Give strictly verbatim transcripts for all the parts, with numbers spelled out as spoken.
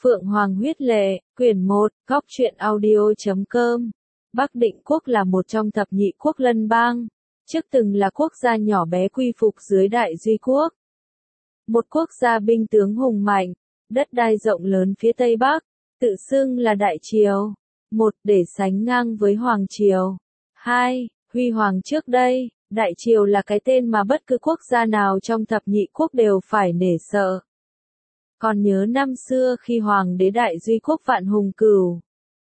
Phượng Hoàng huyết lệ, quyển một, góc truyện audio chấm com. Bắc Định quốc là một trong thập nhị quốc lân bang, trước từng là quốc gia nhỏ bé quy phục dưới Đại Duy quốc. Một quốc gia binh tướng hùng mạnh, đất đai rộng lớn phía Tây Bắc, tự xưng là Đại Triều. Một, để sánh ngang với Hoàng Triều. Hai, huy hoàng trước đây, Đại Triều là cái tên mà bất cứ quốc gia nào trong thập nhị quốc đều phải nể sợ. Còn nhớ năm xưa khi Hoàng đế Đại Duy quốc Vạn Hùng Cửu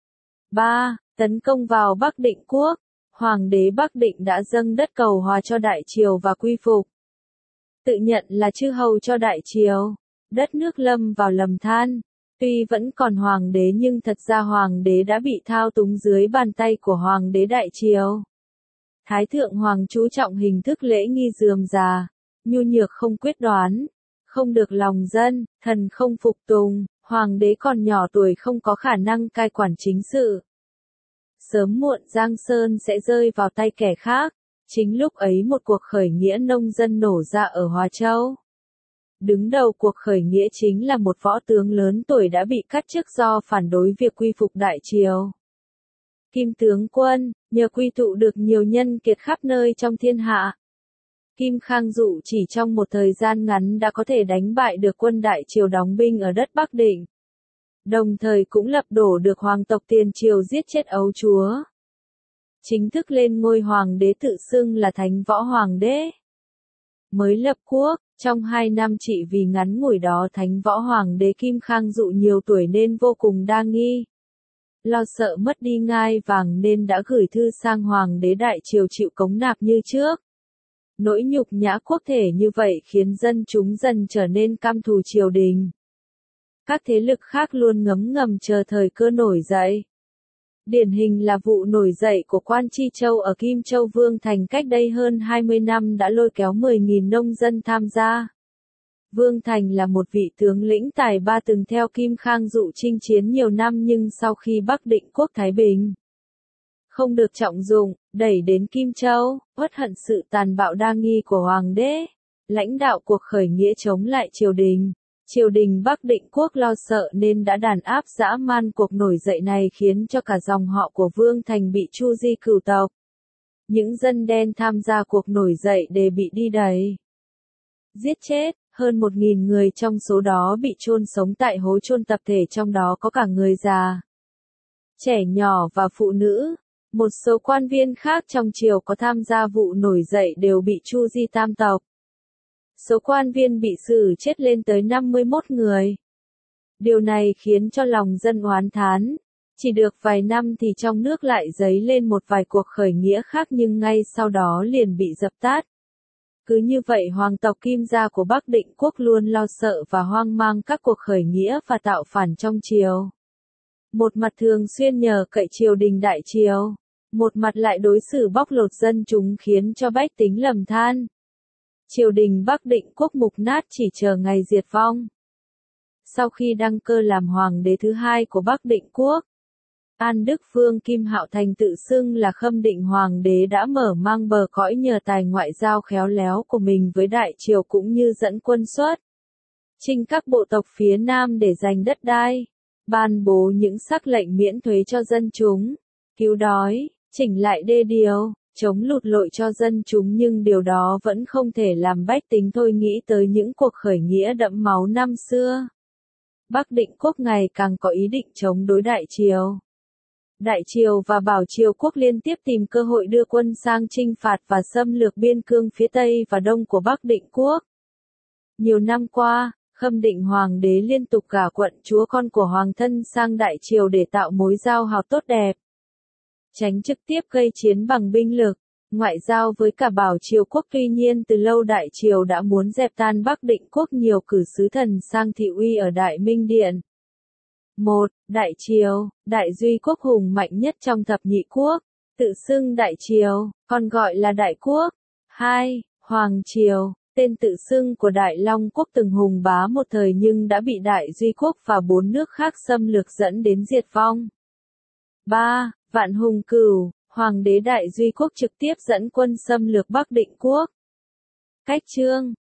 ba tấn công vào Bắc Định quốc, Hoàng đế Bắc Định đã dâng đất cầu hòa cho Đại Triều và quy phục, tự nhận là chư hầu cho Đại Triều. Đất nước lâm vào lầm than, tuy vẫn còn Hoàng đế nhưng thật ra Hoàng đế đã bị thao túng dưới bàn tay của Hoàng đế Đại Triều. Thái thượng Hoàng chú trọng hình thức lễ nghi rườm rà, nhu nhược không quyết đoán, không được lòng dân, thần không phục tùng, Hoàng đế còn nhỏ tuổi không có khả năng cai quản chính sự. Sớm muộn Giang Sơn sẽ rơi vào tay kẻ khác. Chính lúc ấy một cuộc khởi nghĩa nông dân nổ ra ở Hòa Châu. Đứng đầu cuộc khởi nghĩa chính là một võ tướng lớn tuổi đã bị cắt chức do phản đối việc quy phục Đại Triều. Kim tướng quân, nhờ quy tụ được nhiều nhân kiệt khắp nơi trong thiên hạ, Kim Khang Dụ chỉ trong một thời gian ngắn đã có thể đánh bại được quân Đại Triều đóng binh ở đất Bắc Định. Đồng thời cũng lật đổ được hoàng tộc Tiền Triều giết chết ấu chúa. Chính thức lên ngôi hoàng đế tự xưng là Thánh Võ Hoàng đế. Mới lập quốc, trong hai năm trị vì ngắn ngủi đó Thánh Võ Hoàng đế Kim Khang Dụ nhiều tuổi nên vô cùng đa nghi. Lo sợ mất đi ngai vàng nên đã gửi thư sang Hoàng đế Đại Triều chịu cống nạp như trước. Nỗi nhục nhã quốc thể như vậy khiến dân chúng dần trở nên căm thù triều đình. Các thế lực khác luôn ngấm ngầm chờ thời cơ nổi dậy. Điển hình là vụ nổi dậy của Quan Chi Châu ở Kim Châu Vương Thành cách đây hơn hai mươi năm đã lôi kéo mười nghìn nông dân tham gia. Vương Thành là một vị tướng lĩnh tài ba từng theo Kim Khang Dụ chinh chiến nhiều năm nhưng sau khi Bắc Định quốc Thái Bình không được trọng dụng, đẩy đến Kim Châu, uất hận sự tàn bạo đa nghi của Hoàng đế, lãnh đạo cuộc khởi nghĩa chống lại triều đình. Triều đình Bắc Định quốc lo sợ nên đã đàn áp dã man cuộc nổi dậy này khiến cho cả dòng họ của Vương Thành bị tru di cửu tộc. Những dân đen tham gia cuộc nổi dậy đều bị đi đày giết chết, hơn một nghìn người trong số đó bị chôn sống tại hố chôn tập thể trong đó có cả người già, trẻ nhỏ và phụ nữ. Một số quan viên khác trong triều có tham gia vụ nổi dậy đều bị tru di tam tộc. Số quan viên bị xử chết lên tới năm mươi mốt người. Điều này khiến cho lòng dân oán thán. Chỉ được vài năm thì trong nước lại dấy lên một vài cuộc khởi nghĩa khác nhưng ngay sau đó liền bị dập tắt. Cứ như vậy hoàng tộc Kim gia của Bắc Định quốc luôn lo sợ và hoang mang các cuộc khởi nghĩa và tạo phản trong triều. Một mặt thường xuyên nhờ cậy triều đình Đại Triều, một mặt lại đối xử bóc lột dân chúng khiến cho bách tính lầm than. Triều đình Bắc Định quốc mục nát chỉ chờ ngày diệt vong. Sau khi đăng cơ làm hoàng đế thứ hai của Bắc Định quốc, An Đức Vương Kim Hạo Thành tự xưng là Khâm Định Hoàng đế đã mở mang bờ cõi nhờ tài ngoại giao khéo léo của mình với Đại Triều cũng như dẫn quân xuất chinh các bộ tộc phía Nam để giành đất đai, ban bố những sắc lệnh miễn thuế cho dân chúng, cứu đói, chỉnh lại đê điều, chống lụt lội cho dân chúng nhưng điều đó vẫn không thể làm bách tính thôi nghĩ tới những cuộc khởi nghĩa đẫm máu năm xưa. Bắc Định quốc ngày càng có ý định chống đối Đại Triều. Đại Triều và Bảo Triều quốc liên tiếp tìm cơ hội đưa quân sang chinh phạt và xâm lược biên cương phía Tây và Đông của Bắc Định quốc. Nhiều năm qua, Khâm Định Hoàng đế liên tục gả quận chúa con của Hoàng thân sang Đại Triều để tạo mối giao hảo tốt đẹp, tránh trực tiếp gây chiến bằng binh lực, ngoại giao với cả Bảo Triều quốc. Tuy nhiên từ lâu Đại Triều đã muốn dẹp tan Bắc Định quốc nhiều cử sứ thần sang thị uy ở Đại Minh Điện. một. Đại Triều, Đại Duy quốc hùng mạnh nhất trong thập nhị quốc, tự xưng Đại Triều, còn gọi là Đại Quốc. hai. Hoàng Triều, tên tự xưng của Đại Long quốc từng hùng bá một thời nhưng đã bị Đại Duy quốc và bốn nước khác xâm lược dẫn đến diệt vong. ba. Vạn Hùng Cửu, Hoàng đế Đại Duy quốc trực tiếp dẫn quân xâm lược Bắc Định quốc. Cách chương,